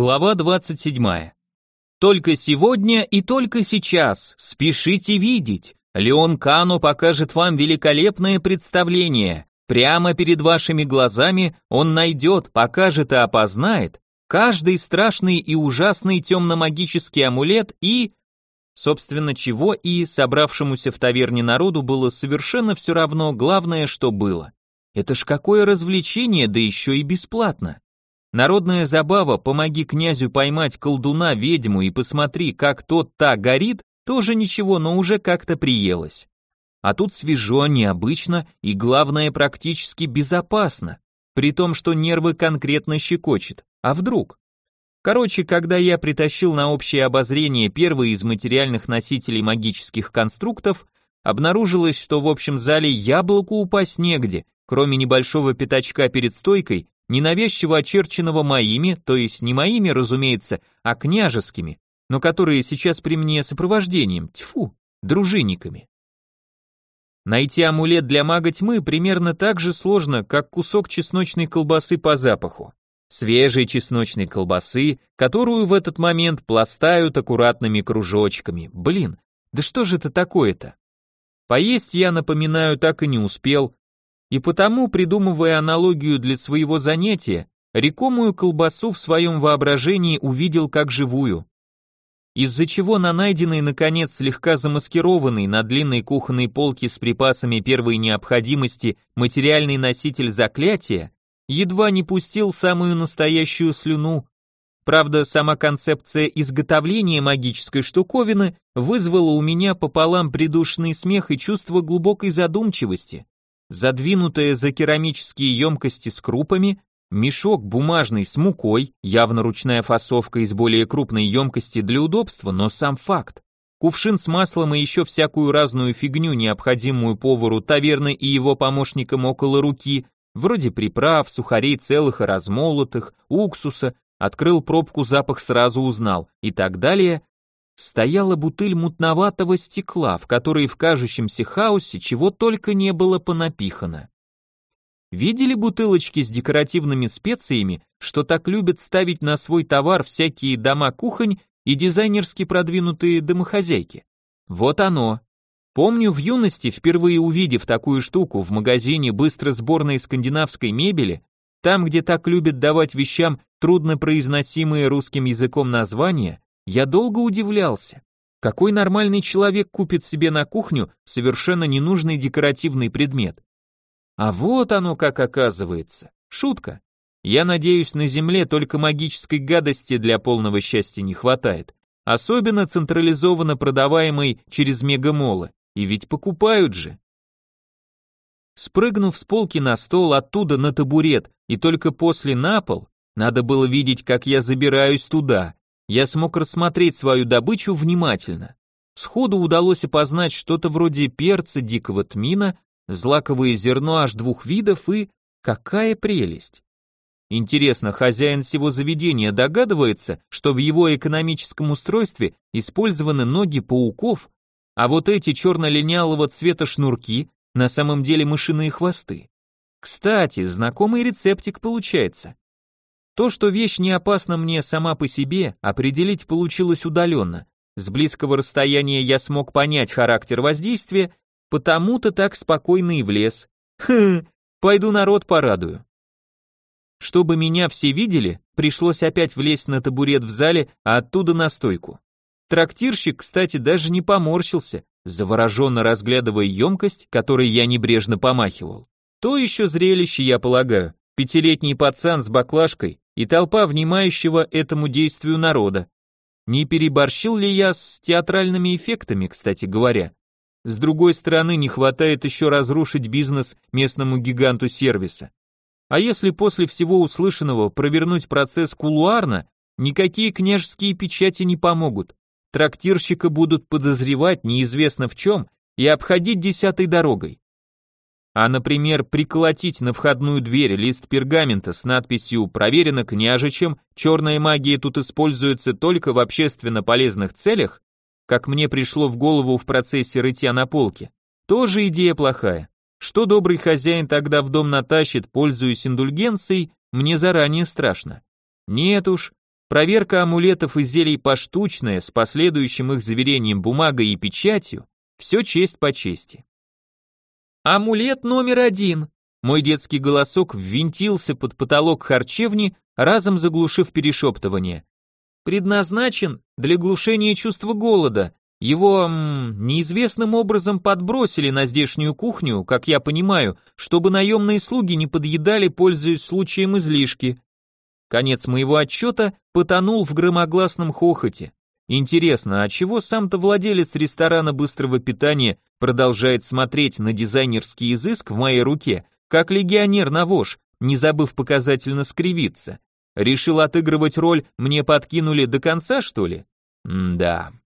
Глава 27. Только сегодня и только сейчас, спешите видеть. Леон Кано покажет вам великолепное представление. Прямо перед вашими глазами он найдет, покажет и опознает каждый страшный и ужасный темно-магический амулет и... Собственно, чего и собравшемуся в таверне народу было совершенно все равно, главное, что было. Это ж какое развлечение, да еще и бесплатно. Народная забава «Помоги князю поймать колдуна, ведьму и посмотри, как тот-та горит» тоже ничего, но уже как-то приелось. А тут свежо, необычно и, главное, практически безопасно, при том, что нервы конкретно щекочет. А вдруг? Короче, когда я притащил на общее обозрение первый из материальных носителей магических конструктов, обнаружилось, что в общем зале яблоку упасть негде, кроме небольшого пятачка перед стойкой, ненавязчиво очерченного моими, то есть не моими, разумеется, а княжескими, но которые сейчас при мне сопровождением, тьфу, дружинниками. Найти амулет для мага тьмы примерно так же сложно, как кусок чесночной колбасы по запаху. Свежей чесночной колбасы, которую в этот момент пластают аккуратными кружочками. Блин, да что же это такое-то? Поесть я, напоминаю, так и не успел, и потому, придумывая аналогию для своего занятия, рекомую колбасу в своем воображении увидел как живую. Из-за чего на найденный, наконец, слегка замаскированный на длинной кухонной полке с припасами первой необходимости материальный носитель заклятия едва не пустил самую настоящую слюну. Правда, сама концепция изготовления магической штуковины вызвала у меня пополам придушенный смех и чувство глубокой задумчивости. Задвинутая за керамические емкости с крупами, мешок бумажный с мукой, явно ручная фасовка из более крупной емкости для удобства, но сам факт. Кувшин с маслом и еще всякую разную фигню, необходимую повару таверны и его помощникам около руки, вроде приправ, сухарей целых и размолотых, уксуса, открыл пробку, запах сразу узнал и так далее. Стояла бутыль мутноватого стекла, в которой в кажущемся хаосе чего только не было понапихано. Видели бутылочки с декоративными специями, что так любят ставить на свой товар всякие дома-кухонь и дизайнерски продвинутые домохозяйки? Вот оно. Помню, в юности, впервые увидев такую штуку в магазине быстро сборной скандинавской мебели, там, где так любят давать вещам труднопроизносимые русским языком названия, я долго удивлялся. Какой нормальный человек купит себе на кухню совершенно ненужный декоративный предмет? А вот оно как оказывается. Шутка. Я надеюсь, на земле только магической гадости для полного счастья не хватает. Особенно централизованно продаваемой через мегамолы. И ведь покупают же. Спрыгнув с полки на стол, оттуда на табурет, и только после на пол, надо было видеть, как я забираюсь туда. Я смог рассмотреть свою добычу внимательно. Сходу удалось опознать что-то вроде перца дикого тмина, злаковое зерно аж двух видов и... Какая прелесть! Интересно, хозяин всего заведения догадывается, что в его экономическом устройстве использованы ноги пауков, а вот эти черно-линялого цвета шнурки на самом деле мышиные хвосты. Кстати, знакомый рецептик получается. То, что вещь не опасна мне сама по себе, определить получилось удаленно. С близкого расстояния я смог понять характер воздействия, потому-то так спокойно и влез. Пойду народ порадую. Чтобы меня все видели, пришлось опять влезть на табурет в зале, а оттуда на стойку. Трактирщик, кстати, даже не поморщился, завороженно разглядывая емкость, которой я небрежно помахивал. То еще зрелище, я полагаю. 5-летний пацан с баклажкой и толпа внимающего этому действию народа. Не переборщил ли я с театральными эффектами, кстати говоря? С другой стороны, не хватает еще разрушить бизнес местному гиганту сервиса. А если после всего услышанного провернуть процесс кулуарно, никакие княжеские печати не помогут. Трактирщика будут подозревать неизвестно в чем и обходить десятой дорогой. А, например, приколотить на входную дверь лист пергамента с надписью «Проверено княжичем, черная магия тут используется только в общественно полезных целях», как мне пришло в голову в процессе рытья на полке, тоже идея плохая. Что добрый хозяин тогда в дом натащит, пользуясь индульгенцией, мне заранее страшно. Нет уж, Проверка амулетов и зелий поштучная, с последующим их заверением бумагой и печатью, все честь по чести. Амулет номер 1. Мой детский голосок ввинтился под потолок харчевни, разом заглушив перешептывание. Предназначен для глушения чувства голода. Его неизвестным образом подбросили на здешнюю кухню, как я понимаю, чтобы наемные слуги не подъедали, пользуясь случаем излишки. Конец моего отчета потонул в громогласном хохоте. Интересно, а чего сам-то владелец ресторана быстрого питания продолжает смотреть на дизайнерский изыск в моей руке, как легионер на вож, не забыв показательно скривиться? Решил отыгрывать роль «мне подкинули до конца», что ли? Да.